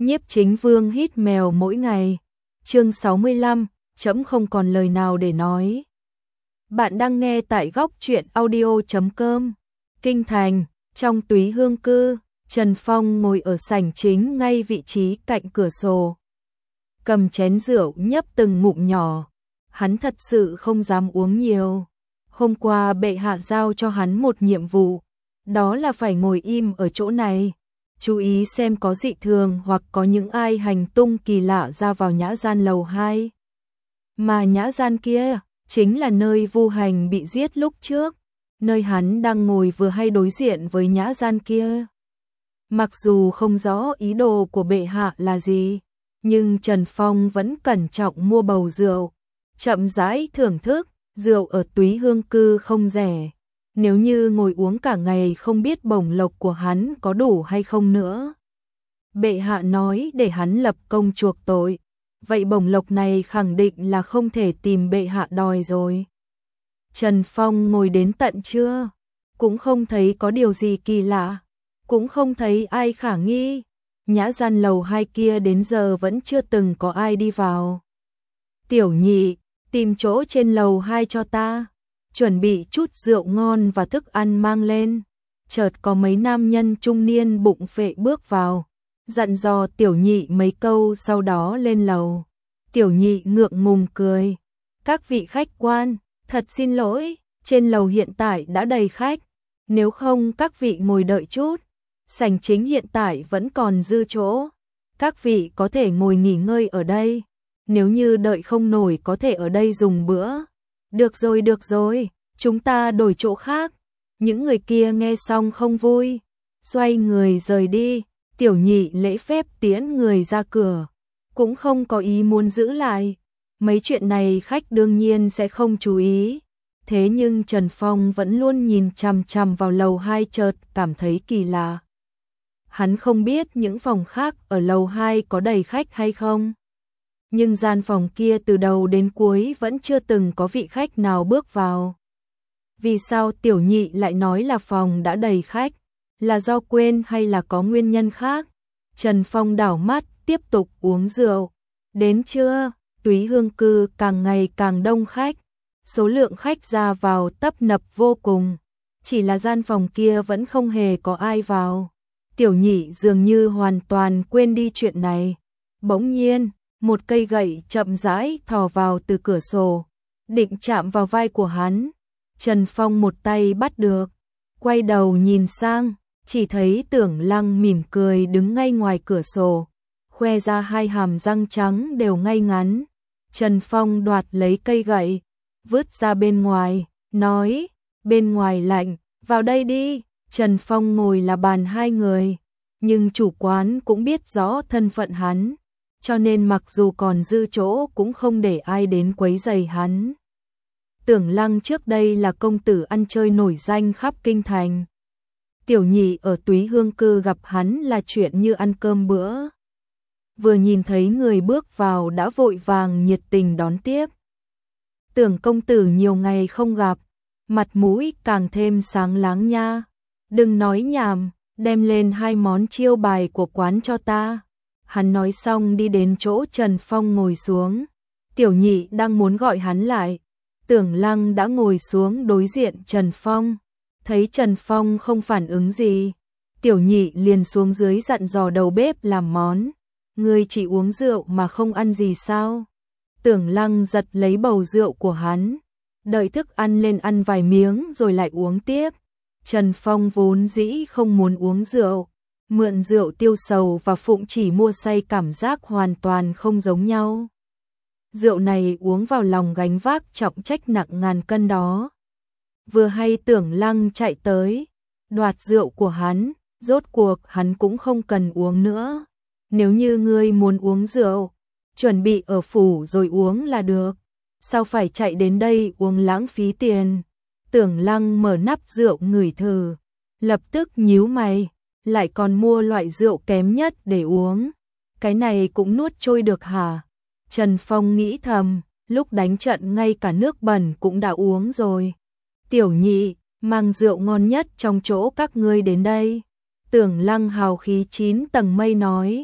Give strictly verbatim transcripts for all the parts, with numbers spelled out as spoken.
Nhiếp Chính Vương hít mèo mỗi ngày. Chương sáu mươi lăm, trẫm không còn lời nào để nói. Bạn đang nghe tại góc truyện audio chấm com. Kinh thành, trong Túy Hương cư, Trần Phong ngồi ở sảnh chính ngay vị trí cạnh cửa sổ. Cầm chén rượu nhấp từng ngụm nhỏ. Hắn thật sự không dám uống nhiều. Hôm qua bệ hạ giao cho hắn một nhiệm vụ, đó là phải ngồi im ở chỗ này, chú ý xem có dị thường hoặc có những ai hành tung kỳ lạ ra vào nhã gian lầu hai. Mà nhã gian kia chính là nơi Vu Hành bị giết lúc trước, nơi hắn đang ngồi vừa hay đối diện với nhã gian kia. Mặc dù không rõ ý đồ của bệ hạ là gì, nhưng Trần Phong vẫn cẩn trọng mua bầu rượu, chậm rãi thưởng thức. Rượu ở Túy Hương cư không rẻ, nếu như ngồi uống cả ngày không biết bổng lộc của hắn có đủ hay không nữa. Bệ hạ nói để hắn lập công chuộc tội, vậy bổng lộc này khẳng định là không thể tìm bệ hạ đòi rồi. Trần Phong ngồi đến tận trưa, cũng không thấy có điều gì kỳ lạ, cũng không thấy ai khả nghi. Nhã gian lầu hai kia đến giờ vẫn chưa từng có ai đi vào. Tiểu Nhị, tìm chỗ trên lầu hai cho ta, chuẩn bị chút rượu ngon và thức ăn mang lên. Chợt có mấy nam nhân trung niên bụng phệ bước vào, dặn dò Tiểu Nhị mấy câu sau đó lên lầu. Tiểu Nhị ngượng ngùng cười. Các vị khách quan, thật xin lỗi, trên lầu hiện tại đã đầy khách, nếu không các vị ngồi đợi chút, sảnh chính hiện tại vẫn còn dư chỗ, các vị có thể ngồi nghỉ ngơi ở đây. Nếu như đợi không nổi có thể ở đây dùng bữa. Được rồi, được rồi, chúng ta đổi chỗ khác. Những người kia nghe xong không vui, xoay người rời đi. Tiểu Nhị lễ phép tiễn người ra cửa, cũng không có ý muốn giữ lại. Mấy chuyện này khách đương nhiên sẽ không chú ý. Thế nhưng Trần Phong vẫn luôn nhìn chằm chằm vào lầu hai, chợt cảm thấy kỳ lạ. Hắn không biết những phòng khác ở lầu hai có đầy khách hay không, nhưng gian phòng kia từ đầu đến cuối vẫn chưa từng có vị khách nào bước vào. Vì sao Tiểu Nhị lại nói là phòng đã đầy khách? Là do quên hay là có nguyên nhân khác? Trần Phong đảo mắt, tiếp tục uống rượu. Đến trưa, Túy Hương cư càng ngày càng đông khách. Số lượng khách ra vào tấp nập vô cùng. Chỉ là gian phòng kia vẫn không hề có ai vào. Tiểu Nhị dường như hoàn toàn quên đi chuyện này. Bỗng nhiên, một cây gậy chậm rãi thò vào từ cửa sổ, định chạm vào vai của hắn. Trần Phong một tay bắt được, quay đầu nhìn sang, chỉ thấy Tưởng Lăng mỉm cười đứng ngay ngoài cửa sổ, khoe ra hai hàm răng trắng đều ngay ngắn. Trần Phong đoạt lấy cây gậy, vứt ra bên ngoài, nói, bên ngoài lạnh, vào đây đi. Trần Phong ngồi là bàn hai người, nhưng chủ quán cũng biết rõ thân phận hắn, cho nên mặc dù còn dư chỗ cũng không để ai đến quấy rầy hắn. Tưởng Lăng trước đây là công tử ăn chơi nổi danh khắp kinh thành. Tiểu Nhị ở Túy Hương cư gặp hắn là chuyện như ăn cơm bữa. Vừa nhìn thấy người bước vào đã vội vàng nhiệt tình đón tiếp. Tưởng công tử nhiều ngày không gặp, mặt mũi càng thêm sáng láng nha. Đừng nói nhảm, đem lên hai món chiêu bài của quán cho ta. Hắn nói xong đi đến chỗ Trần Phong ngồi xuống. Tiểu Nhị đang muốn gọi hắn lại, Tưởng Lăng đã ngồi xuống đối diện Trần Phong. Thấy Trần Phong không phản ứng gì, Tiểu Nhị liền xuống dưới dặn dò đầu bếp làm món. Ngươi chỉ uống rượu mà không ăn gì sao? Tưởng Lăng giật lấy bầu rượu của hắn, đợi thức ăn lên ăn vài miếng rồi lại uống tiếp. Trần Phong vốn dĩ không muốn uống rượu, mượn rượu tiêu sầu và phụng chỉ mua say cảm giác hoàn toàn không giống nhau. Rượu này uống vào lòng gánh vác trọng trách nặng ngàn cân đó. Vừa hay Tưởng Lăng chạy tới, đoạt rượu của hắn, rốt cuộc hắn cũng không cần uống nữa. Nếu như ngươi muốn uống rượu, chuẩn bị ở phủ rồi uống là được. Sao phải chạy đến đây uống lãng phí tiền? Tưởng Lăng mở nắp rượu ngửi thử, lập tức nhíu mày, lại còn mua loại rượu kém nhất để uống. Cái này cũng nuốt trôi được hả? Trần Phong nghĩ thầm, lúc đánh trận ngay cả nước bẩn cũng đã uống rồi. Tiểu Nhị, mang rượu ngon nhất trong chỗ các ngươi đến đây. Tưởng Lăng hào khí chín tầng mây nói.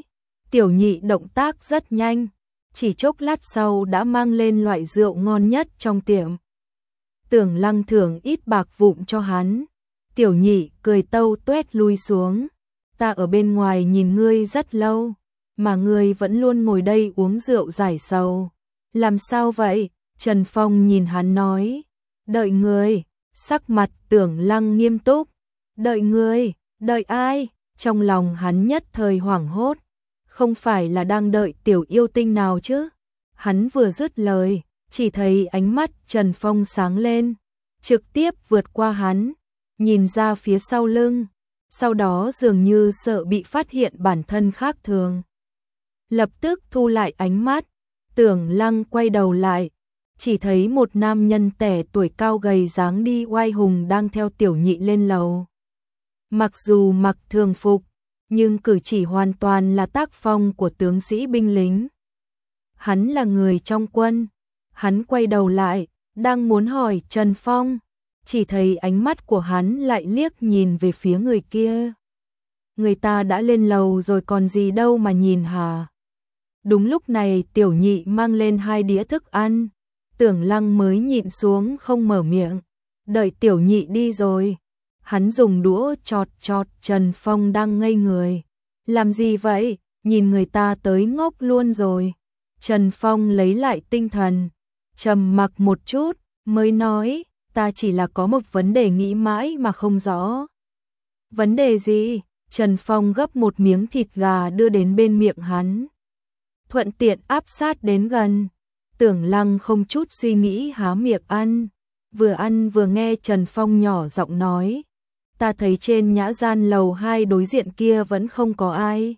Tiểu Nhị động tác rất nhanh, chỉ chốc lát sau đã mang lên loại rượu ngon nhất trong tiệm. Tưởng Lăng thưởng ít bạc vụn cho hắn. Tiểu Nhị cười tâu tuét lui xuống. Ta ở bên ngoài nhìn ngươi rất lâu, mà ngươi vẫn luôn ngồi đây uống rượu giải sầu. Làm sao vậy? Trần Phong nhìn hắn nói. Đợi ngươi. Sắc mặt Tưởng Lăng nghiêm túc. Đợi ngươi, đợi ai? Trong lòng hắn nhất thời hoảng hốt. Không phải là đang đợi tiểu yêu tinh nào chứ? Hắn vừa dứt lời, chỉ thấy ánh mắt Trần Phong sáng lên, trực tiếp vượt qua hắn, nhìn ra phía sau lưng, sau đó dường như sợ bị phát hiện bản thân khác thường. Lập tức thu lại ánh mắt, Tưởng Lăng quay đầu lại, chỉ thấy một nam nhân trẻ tuổi cao gầy dáng đi oai hùng đang theo Tiểu Nhị lên lầu. Mặc dù mặc thường phục, nhưng cử chỉ hoàn toàn là tác phong của tướng sĩ binh lính. Hắn là người trong quân. Hắn quay đầu lại, đang muốn hỏi Trần Phong, chỉ thấy ánh mắt của hắn lại liếc nhìn về phía người kia. Người ta đã lên lầu rồi còn gì đâu mà nhìn hả? Đúng lúc này Tiểu Nhị mang lên hai đĩa thức ăn. Tưởng Lăng mới nhịn xuống không mở miệng. Đợi Tiểu Nhị đi rồi, hắn dùng đũa chọt chọt Trần Phong đang ngây người. Làm gì vậy? Nhìn người ta tới ngốc luôn rồi. Trần Phong lấy lại tinh thần, trầm mặc một chút, mới nói, ta chỉ là có một vấn đề nghĩ mãi mà không rõ. Vấn đề gì? Trần Phong gấp một miếng thịt gà đưa đến bên miệng hắn, thuận tiện áp sát đến gần. Tưởng Lăng không chút suy nghĩ há miệng ăn, vừa ăn vừa nghe Trần Phong nhỏ giọng nói, ta thấy trên nhã gian lầu hai đối diện kia vẫn không có ai.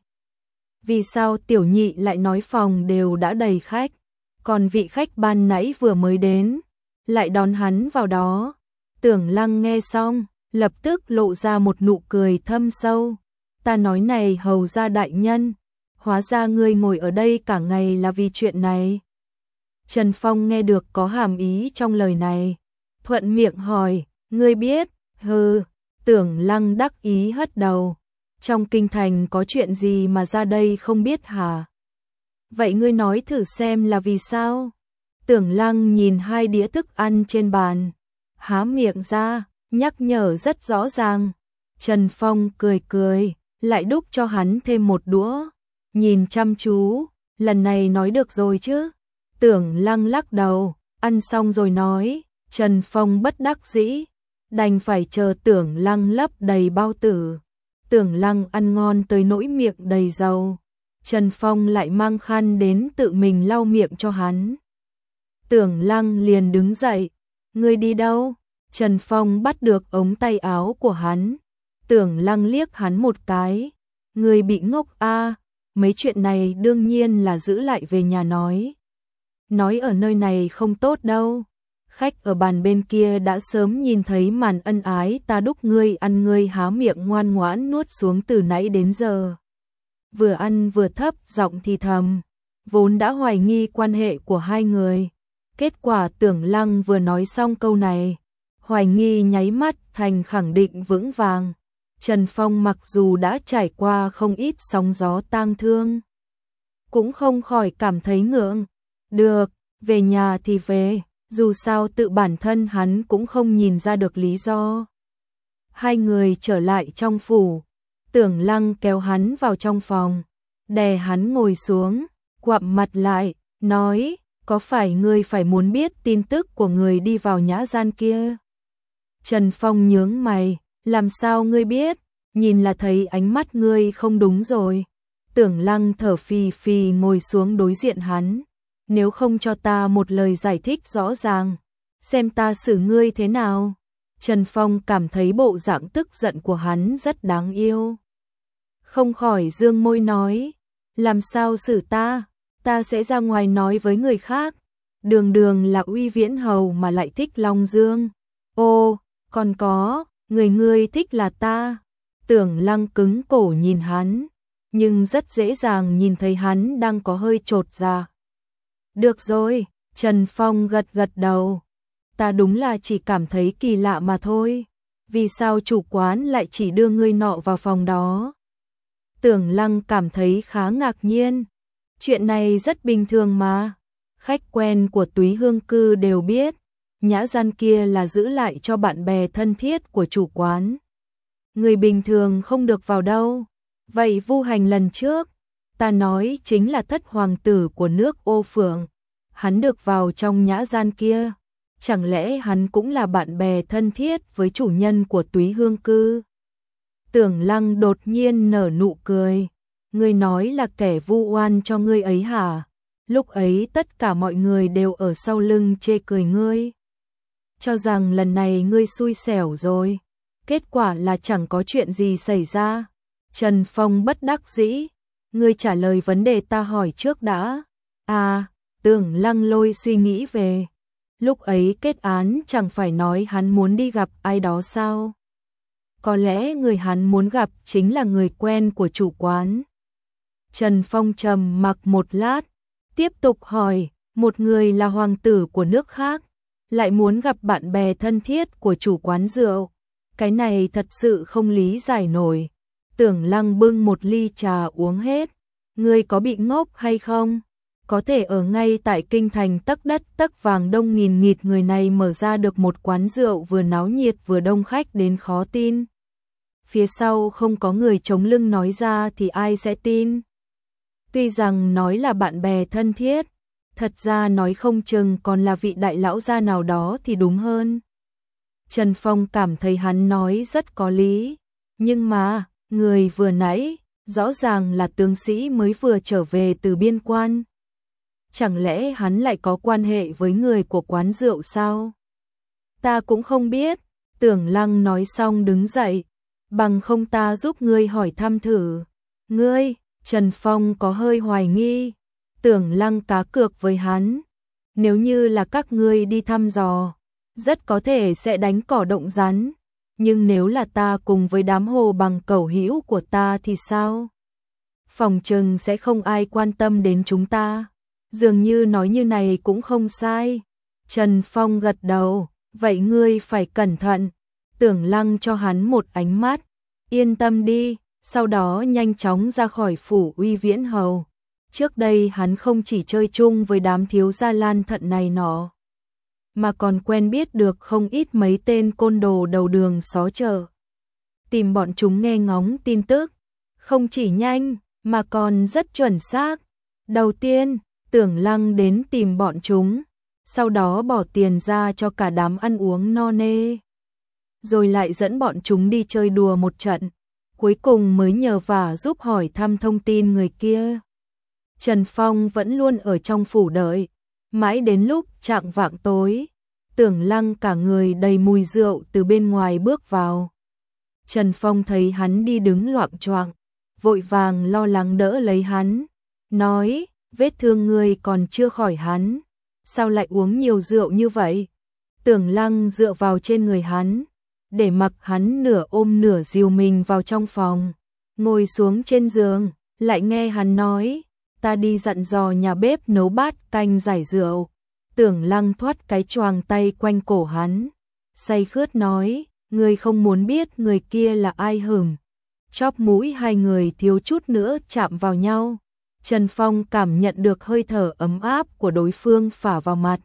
Vì sao Tiểu Nhị lại nói phòng đều đã đầy khách, còn vị khách ban nãy vừa mới đến, lại đón hắn vào đó? Tưởng Lăng nghe xong, lập tức lộ ra một nụ cười thâm sâu. Ta nói này hầu gia đại nhân, hóa ra ngươi ngồi ở đây cả ngày là vì chuyện này. Trần Phong nghe được có hàm ý trong lời này, thuận miệng hỏi, ngươi biết? Hừ. Tưởng Lăng đắc ý hất đầu. Trong kinh thành có chuyện gì mà ra đây không biết hả? Vậy ngươi nói thử xem là vì sao? Tưởng Lăng nhìn hai đĩa thức ăn trên bàn, há miệng ra, nhắc nhở rất rõ ràng. Trần Phong cười cười, lại đút cho hắn thêm một đũa, nhìn chăm chú, lần này nói được rồi chứ? Tưởng Lăng lắc đầu, ăn xong rồi nói. Trần Phong bất đắc dĩ, đành phải chờ Tưởng Lăng lấp đầy bao tử. Tưởng Lăng ăn ngon tới nỗi miệng đầy dầu. Trần Phong lại mang khăn đến tự mình lau miệng cho hắn. Tưởng Lăng liền đứng dậy. Ngươi đi đâu? Trần Phong bắt được ống tay áo của hắn. Tưởng Lăng liếc hắn một cái. Ngươi bị ngốc a? Mấy chuyện này đương nhiên là giữ lại về nhà nói. Nói ở nơi này không tốt đâu. Khách ở bàn bên kia đã sớm nhìn thấy màn ân ái ta đúc ngươi ăn, ngươi há miệng ngoan ngoãn nuốt xuống từ nãy đến giờ. Vừa ăn vừa thấp giọng thì thầm, vốn đã hoài nghi quan hệ của hai người. Kết quả Tưởng Lăng vừa nói xong câu này, hoài nghi nháy mắt thành khẳng định vững vàng. Trần Phong mặc dù đã trải qua không ít sóng gió tang thương, cũng không khỏi cảm thấy ngượng. Được, về nhà thì về. Dù sao tự bản thân hắn cũng không nhìn ra được lý do. Hai người trở lại trong phủ. Tưởng Lăng kéo hắn vào trong phòng, đè hắn ngồi xuống, quặm mặt lại, nói, có phải ngươi phải muốn biết tin tức của người đi vào nhã gian kia? Trần Phong nhướng mày, làm sao ngươi biết? Nhìn là thấy ánh mắt ngươi không đúng rồi. Tưởng Lăng thở phì phì ngồi xuống đối diện hắn. Nếu không cho ta một lời giải thích rõ ràng, xem ta xử ngươi thế nào. Trần Phong cảm thấy bộ dạng tức giận của hắn rất đáng yêu. Không khỏi dương môi nói, làm sao xử ta? Ta sẽ ra ngoài nói với người khác. Đường đường là Uy Viễn Hầu mà lại thích Long Dương. Ô, còn có, người ngươi thích là ta. Tưởng Lăng cứng cổ nhìn hắn, nhưng rất dễ dàng nhìn thấy hắn đang có hơi chột dạ. Được rồi, Trần Phong gật gật đầu. Ta đúng là chỉ cảm thấy kỳ lạ mà thôi. Vì sao chủ quán lại chỉ đưa ngươi nọ vào phòng đó? Tưởng Lăng cảm thấy khá ngạc nhiên. Chuyện này rất bình thường mà. Khách quen của Túy Hương Cư đều biết, nhã gian kia là giữ lại cho bạn bè thân thiết của chủ quán. Người bình thường không được vào đâu. Vậy Vu Hành lần trước, ta nói chính là thất hoàng tử của nước Ô Phượng. Hắn được vào trong nhã gian kia. Chẳng lẽ hắn cũng là bạn bè thân thiết với chủ nhân của Túy Hương Cư? Tưởng Lăng đột nhiên nở nụ cười. Ngươi nói là kẻ vu oan cho ngươi ấy hả? Lúc ấy tất cả mọi người đều ở sau lưng chê cười ngươi. Cho rằng lần này ngươi xui xẻo rồi. Kết quả là chẳng có chuyện gì xảy ra. Trần Phong bất đắc dĩ. Ngươi trả lời vấn đề ta hỏi trước đã. À, Tưởng Lăng lôi suy nghĩ về. Lúc ấy kết án chẳng phải nói hắn muốn đi gặp ai đó sao? Có lẽ người hắn muốn gặp chính là người quen của chủ quán. Trần Phong trầm mặc một lát, tiếp tục hỏi, một người là hoàng tử của nước khác, lại muốn gặp bạn bè thân thiết của chủ quán rượu. Cái này thật sự không lý giải nổi. Tưởng Lăng bưng một ly trà uống hết. Ngươi có bị ngốc hay không? Có thể ở ngay tại kinh thành tấc đất tấc vàng đông nghìn nghịt người này mở ra được một quán rượu vừa náo nhiệt vừa đông khách đến khó tin. Phía sau không có người chống lưng nói ra thì ai sẽ tin? Tuy rằng nói là bạn bè thân thiết, thật ra nói không chừng còn là vị đại lão gia nào đó thì đúng hơn. Trần Phong cảm thấy hắn nói rất có lý, nhưng mà, người vừa nãy, rõ ràng là tướng sĩ mới vừa trở về từ biên quan. Chẳng lẽ hắn lại có quan hệ với người của quán rượu sao? Ta cũng không biết. Tưởng Lăng nói xong đứng dậy. Bằng không ta giúp ngươi hỏi thăm thử. Ngươi, Trần Phong có hơi hoài nghi. Tưởng Lăng cá cược với hắn. Nếu như là các ngươi đi thăm dò, rất có thể sẽ đánh cỏ động rắn. Nhưng nếu là ta cùng với đám hồ bằng cẩu hữu của ta thì sao? Phòng chừng sẽ không ai quan tâm đến chúng ta. Dường như nói như này cũng không sai. Trần Phong gật đầu, vậy ngươi phải cẩn thận. Tưởng Lăng cho hắn một ánh mắt, yên tâm đi, sau đó nhanh chóng ra khỏi phủ Uy Viễn Hầu. Trước đây hắn không chỉ chơi chung với đám thiếu gia lan thận này nọ, mà còn quen biết được không ít mấy tên côn đồ đầu đường xó chợ. Tìm bọn chúng nghe ngóng tin tức, không chỉ nhanh, mà còn rất chuẩn xác. Đầu tiên, Tưởng Lăng đến tìm bọn chúng, sau đó bỏ tiền ra cho cả đám ăn uống no nê. Rồi lại dẫn bọn chúng đi chơi đùa một trận, cuối cùng mới nhờ vả giúp hỏi thăm thông tin người kia. Trần Phong vẫn luôn ở trong phủ đợi, mãi đến lúc chạng vạng tối, Tưởng Lăng cả người đầy mùi rượu từ bên ngoài bước vào. Trần Phong thấy hắn đi đứng loạng choạng, vội vàng lo lắng đỡ lấy hắn, nói, vết thương ngươi còn chưa khỏi hắn, sao lại uống nhiều rượu như vậy? Tưởng Lăng dựa vào trên người hắn, để mặc hắn nửa ôm nửa dìu mình vào trong phòng, ngồi xuống trên giường, lại nghe hắn nói, ta đi dặn dò nhà bếp nấu bát canh giải rượu. Tưởng Lăng thoát cái choàng tay quanh cổ hắn, say khướt nói, ngươi không muốn biết người kia là ai hửng. Chóp mũi hai người thiếu chút nữa chạm vào nhau. Trần Phong cảm nhận được hơi thở ấm áp của đối phương phả vào mặt,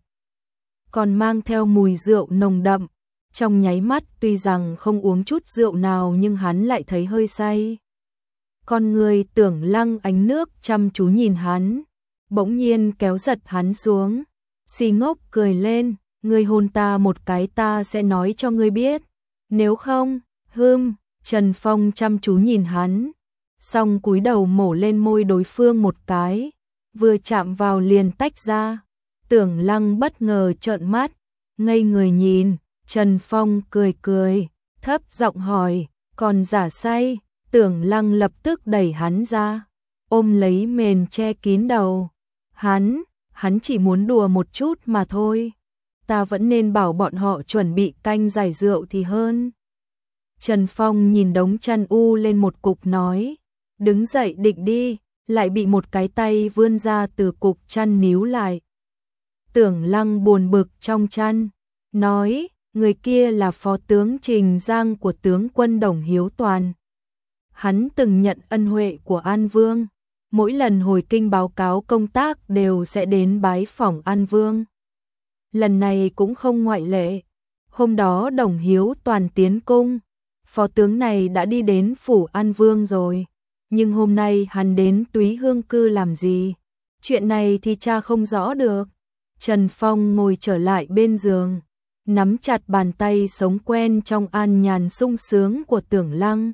còn mang theo mùi rượu nồng đậm. Trong nháy mắt tuy rằng không uống chút rượu nào nhưng hắn lại thấy hơi say. Con người Tưởng Lăng ánh nước chăm chú nhìn hắn, bỗng nhiên kéo giật hắn xuống. Si ngốc cười lên, ngươi hôn ta một cái ta sẽ nói cho ngươi biết. Nếu không, hưm, Trần Phong chăm chú nhìn hắn, xong cúi đầu mổ lên môi đối phương một cái, vừa chạm vào liền tách ra. Tưởng Lăng bất ngờ trợn mắt, ngây người nhìn. Trần Phong cười cười, thấp giọng hỏi, còn giả say? Tưởng Lăng lập tức đẩy hắn ra, ôm lấy mền che kín đầu. Hắn, hắn chỉ muốn đùa một chút mà thôi. Ta vẫn nên bảo bọn họ chuẩn bị canh giải rượu thì hơn. Trần Phong nhìn đống chăn u lên một cục nói, đứng dậy định đi, lại bị một cái tay vươn ra từ cục chăn níu lại. Tưởng Lăng buồn bực trong chăn, nói, người kia là phó tướng Trình Giang của tướng quân Đồng Hiếu Toàn. Hắn từng nhận ân huệ của An Vương, mỗi lần hồi kinh báo cáo công tác đều sẽ đến bái phỏng An Vương. Lần này cũng không ngoại lệ. Hôm đó Đồng Hiếu Toàn tiến cung, phó tướng này đã đi đến phủ An Vương rồi, nhưng hôm nay hắn đến Túy Hương Cư làm gì? Chuyện này thì cha không rõ được. Trần Phong ngồi trở lại bên giường, nắm chặt bàn tay sống quen trong an nhàn sung sướng của Tưởng Lăng.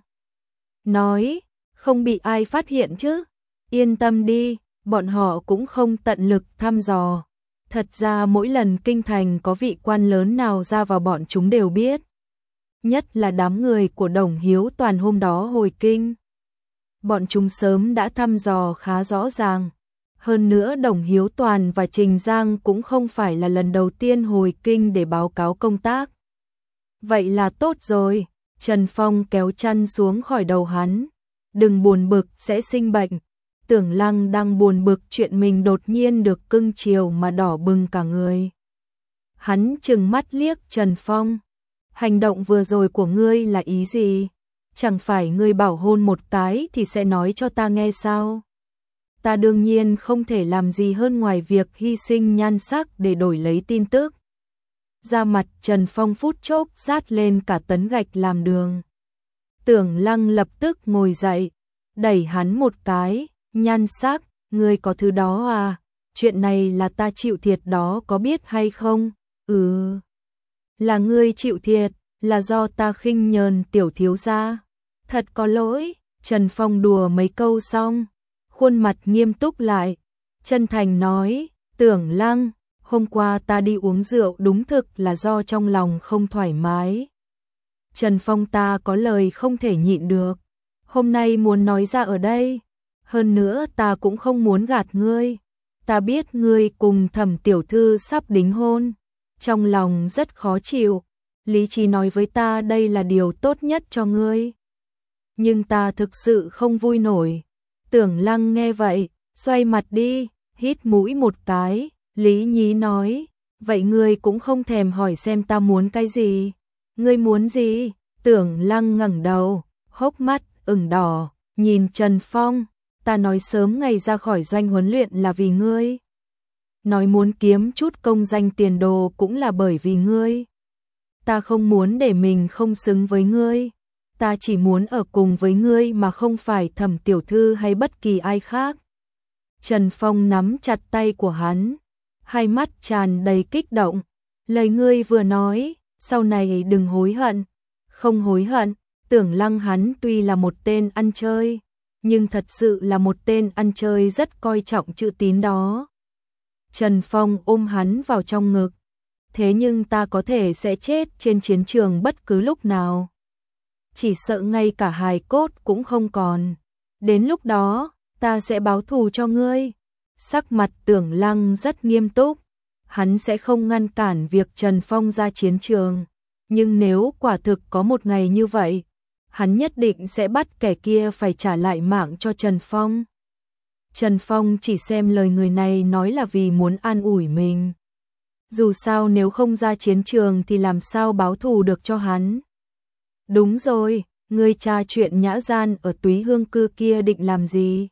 Nói, không bị ai phát hiện chứ? Yên tâm đi, bọn họ cũng không tận lực thăm dò. Thật ra mỗi lần kinh thành có vị quan lớn nào ra vào bọn chúng đều biết. Nhất là đám người của Đồng Hiếu Toàn hôm đó hồi kinh. Bọn chúng sớm đã thăm dò khá rõ ràng. Hơn nữa Đồng Hiếu Toàn và Trình Giang cũng không phải là lần đầu tiên hồi kinh để báo cáo công tác. Vậy là tốt rồi, Trần Phong kéo chăn xuống khỏi đầu hắn. Đừng buồn bực sẽ sinh bệnh. Tưởng Lăng đang buồn bực chuyện mình đột nhiên được cưng chiều mà đỏ bừng cả người. Hắn trừng mắt liếc Trần Phong. Hành động vừa rồi của ngươi là ý gì? Chẳng phải ngươi bảo hôn một cái thì sẽ nói cho ta nghe sao? Ta đương nhiên không thể làm gì hơn ngoài việc hy sinh nhan sắc để đổi lấy tin tức. Da mặt Trần Phong phút chốc rát lên cả tấn gạch làm đường. Tưởng Lăng lập tức ngồi dậy, đẩy hắn một cái. Nhan sắc, ngươi có thứ đó à? Chuyện này là ta chịu thiệt đó, có biết hay không? Ừ, là ngươi chịu thiệt, là do ta khinh nhờn tiểu thiếu gia. Thật có lỗi. Trần Phong đùa mấy câu xong, khuôn mặt nghiêm túc lại, chân thành nói, Tưởng Lăng, hôm qua ta đi uống rượu đúng thực là do trong lòng không thoải mái. Trần Phong, ta có lời không thể nhịn được, hôm nay muốn nói ra ở đây. Hơn nữa ta cũng không muốn gạt ngươi. Ta biết ngươi cùng Thẩm tiểu thư sắp đính hôn, trong lòng rất khó chịu. Lý trí nói với ta đây là điều tốt nhất cho ngươi. Nhưng ta thực sự không vui nổi. Tưởng Lăng nghe vậy, xoay mặt đi, hít mũi một cái. Lý Nhí nói, vậy ngươi cũng không thèm hỏi xem ta muốn cái gì. Ngươi muốn gì? Tưởng Lăng ngẩng đầu, hốc mắt ửng đỏ, nhìn Trần Phong. Ta nói sớm ngày ra khỏi doanh huấn luyện là vì ngươi. Nói muốn kiếm chút công danh tiền đồ cũng là bởi vì ngươi. Ta không muốn để mình không xứng với ngươi. Ta chỉ muốn ở cùng với ngươi mà không phải Thẩm tiểu thư hay bất kỳ ai khác. Trần Phong nắm chặt tay của hắn, hai mắt tràn đầy kích động. Lời ngươi vừa nói, sau này đừng hối hận. Không hối hận. Tưởng Lăng hắn tuy là một tên ăn chơi, nhưng thật sự là một tên ăn chơi rất coi trọng chữ tín đó. Trần Phong ôm hắn vào trong ngực. Thế nhưng ta có thể sẽ chết trên chiến trường bất cứ lúc nào. Chỉ sợ ngay cả hài cốt cũng không còn. Đến lúc đó, ta sẽ báo thù cho ngươi. Sắc mặt Tưởng Lăng rất nghiêm túc. Hắn sẽ không ngăn cản việc Trần Phong ra chiến trường. Nhưng nếu quả thực có một ngày như vậy, hắn nhất định sẽ bắt kẻ kia phải trả lại mạng cho Trần Phong. Trần Phong chỉ xem lời người này nói là vì muốn an ủi mình. Dù sao nếu không ra chiến trường thì làm sao báo thù được cho hắn. Đúng rồi, ngươi tra chuyện nhã gian ở Túy Hương Cư kia định làm gì?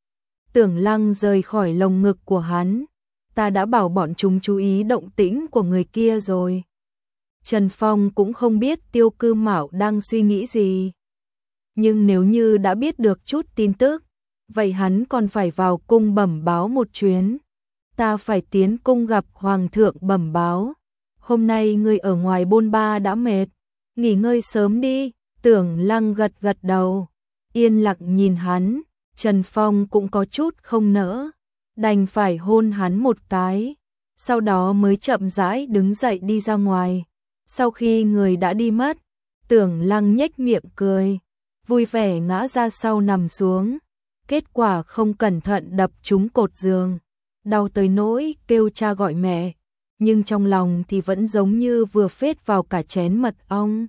Tưởng Lăng rời khỏi lồng ngực của hắn. Ta đã bảo bọn chúng chú ý động tĩnh của người kia rồi. Trần Phong cũng không biết Tiêu Cư Mạo đang suy nghĩ gì. Nhưng nếu như đã biết được chút tin tức, vậy hắn còn phải vào cung bẩm báo một chuyến. Ta phải tiến cung gặp Hoàng thượng bẩm báo. Hôm nay ngươi ở ngoài bôn ba đã mệt, nghỉ ngơi sớm đi. Tưởng Lăng gật gật đầu, yên lặng nhìn hắn. Trần Phong cũng có chút không nỡ, đành phải hôn hắn một cái, sau đó mới chậm rãi đứng dậy đi ra ngoài. Sau khi người đã đi mất, Tưởng Lăng nhếch miệng cười, vui vẻ ngã ra sau nằm xuống. Kết quả không cẩn thận đập trúng cột giường, đau tới nỗi kêu cha gọi mẹ, nhưng trong lòng thì vẫn giống như vừa phết vào cả chén mật ong.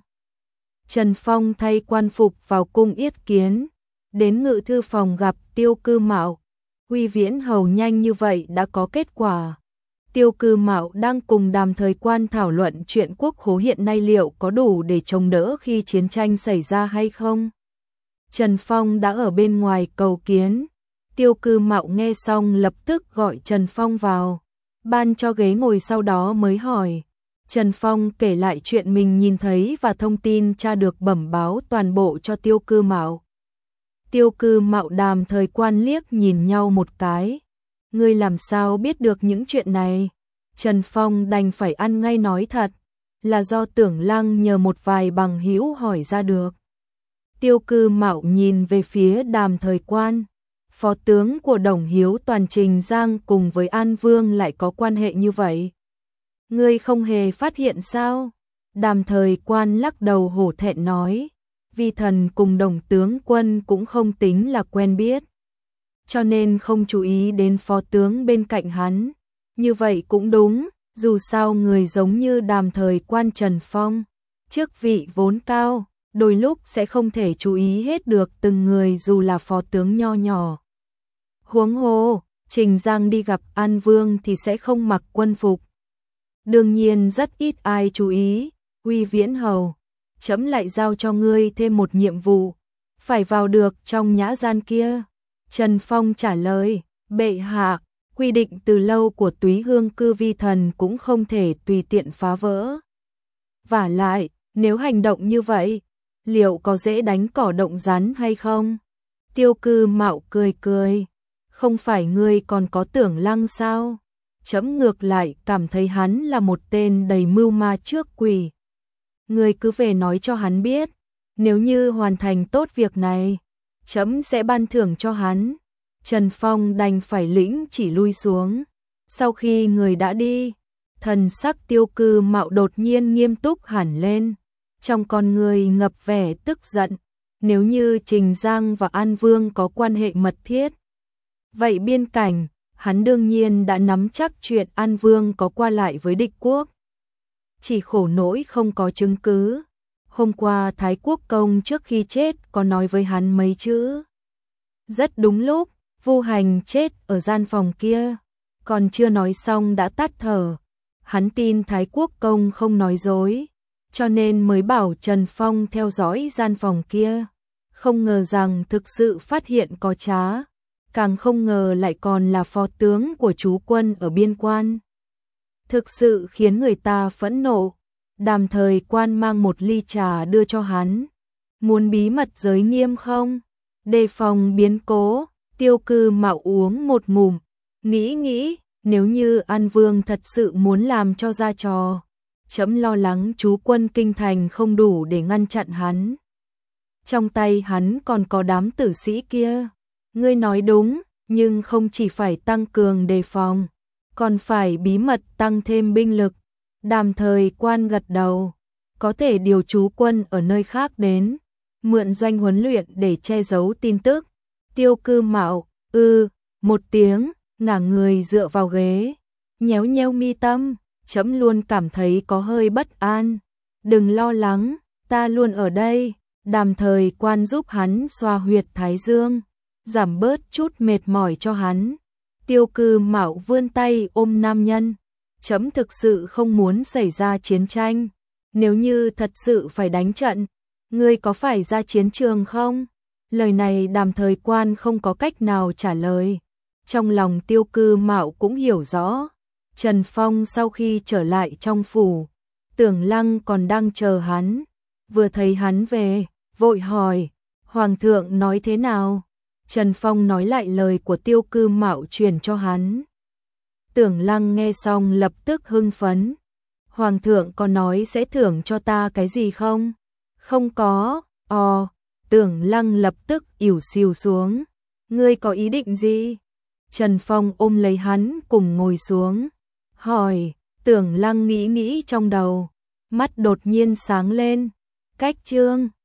Trần Phong thay quan phục vào cung yết kiến, đến ngự thư phòng gặp Tiêu Cư Mạo. Huy Viễn Hầu nhanh như vậy đã có kết quả. Tiêu Cư Mạo đang cùng Đàm Thời Quan thảo luận chuyện quốc khố hiện nay liệu có đủ để chống đỡ khi chiến tranh xảy ra hay không. Trần Phong đã ở bên ngoài cầu kiến. Tiêu Cư Mạo nghe xong lập tức gọi Trần Phong vào, ban cho ghế ngồi, sau đó mới hỏi. Trần Phong kể lại chuyện mình nhìn thấy và thông tin tra được bẩm báo toàn bộ cho Tiêu Cư Mạo. Tiêu Cư Mạo Đàm Thời Quan liếc nhìn nhau một cái. Ngươi làm sao biết được những chuyện này? Trần Phong đành phải ăn ngay nói thật, là do Tưởng Lăng nhờ một vài bằng hữu hỏi ra được. Tiêu Cư Mạo nhìn về phía Đàm Thời Quan. Phó tướng của Đồng Hiếu Toàn Trình Giang cùng với An Vương lại có quan hệ như vậy. Ngươi không hề phát hiện sao? Đàm Thời Quan lắc đầu hổ thẹn nói. Vi thần cùng Đồng tướng quân cũng không tính là quen biết, cho nên không chú ý đến phó tướng bên cạnh hắn. Như vậy cũng đúng, dù sao người giống như Đàm Thời Quan Trần Phong, chức vị vốn cao, đôi lúc sẽ không thể chú ý hết được từng người dù là phó tướng nho nhỏ. Huống hồ, Trình Giang đi gặp An Vương thì sẽ không mặc quân phục. Đương nhiên rất ít ai chú ý. Uy Viễn Hầu, chấm lại giao cho ngươi thêm một nhiệm vụ, phải vào được trong nhã gian kia. Trần Phong trả lời, bệ hạ, quy định từ lâu của Túy Hương Cư vi thần cũng không thể tùy tiện phá vỡ. Vả lại, nếu hành động như vậy, liệu có dễ đánh cỏ động rắn hay không? Tiêu Cư Mạo cười cười, không phải ngươi còn có Tưởng Lăng sao? Chấm ngược lại cảm thấy hắn là một tên đầy mưu ma trước quỷ. Ngươi cứ về nói cho hắn biết, nếu như hoàn thành tốt việc này, chấm sẽ ban thưởng cho hắn. Trần Phong đành phải lĩnh chỉ lui xuống. Sau khi người đã đi, thần sắc Tiêu Cư Mạo đột nhiên nghiêm túc hẳn lên, trong con người ngập vẻ tức giận. Nếu như Trình Giang và An Vương có quan hệ mật thiết, vậy biên cảnh, hắn đương nhiên đã nắm chắc chuyện An Vương có qua lại với địch quốc. Chỉ khổ nỗi không có chứng cứ. Hôm qua Thái Quốc Công trước khi chết có nói với hắn mấy chữ. Rất đúng lúc, Vu Hành chết ở gian phòng kia, còn chưa nói xong đã tắt thở. Hắn tin Thái Quốc Công không nói dối, cho nên mới bảo Trần Phong theo dõi gian phòng kia. Không ngờ rằng thực sự phát hiện có trá, càng không ngờ lại còn là phó tướng của chú quân ở biên quan. Thực sự khiến người ta phẫn nộ. Đàm Thời Quan mang một ly trà đưa cho hắn. Muốn bí mật giới nghiêm không? Đề phòng biến cố. Tiêu Cư Mạo uống một ngụm, nghĩ nghĩ, nếu như An Vương thật sự muốn làm cho ra trò, chấm lo lắng chú quân kinh thành không đủ để ngăn chặn hắn. Trong tay hắn còn có đám tử sĩ kia. Ngươi nói đúng, nhưng không chỉ phải tăng cường đề phòng, còn phải bí mật tăng thêm binh lực. Đàm Thời Quan gật đầu, có thể điều chú quân ở nơi khác đến, mượn doanh huấn luyện để che giấu tin tức. Tiêu Cư Mạo, ư, ừ, một tiếng, ngả người dựa vào ghế, nhéo nhéo mi tâm, chấm luôn cảm thấy có hơi bất an. Đừng lo lắng, ta luôn ở đây. Đàm Thời Quan giúp hắn xoa huyệt thái dương, giảm bớt chút mệt mỏi cho hắn. Tiêu Cư Mạo vươn tay ôm nam nhân. Chấm thực sự không muốn xảy ra chiến tranh. Nếu như thật sự phải đánh trận, ngươi có phải ra chiến trường không? Lời này Đàm Thời Quan không có cách nào trả lời. Trong lòng Tiêu Cư Mạo cũng hiểu rõ. Trần Phong sau khi trở lại trong phủ, Tưởng Lăng còn đang chờ hắn. Vừa thấy hắn về, vội hỏi, Hoàng thượng nói thế nào? Trần Phong nói lại lời của Tiêu Cư Mạo truyền cho hắn. Tưởng Lăng nghe xong lập tức hưng phấn. Hoàng thượng có nói sẽ thưởng cho ta cái gì không? Không có. Ồ, Tưởng Lăng lập tức ỉu xìu xuống. Ngươi có ý định gì? Trần Phong ôm lấy hắn cùng ngồi xuống. Hỏi, Tưởng Lăng nghĩ nghĩ trong đầu. Mắt đột nhiên sáng lên. Cách chương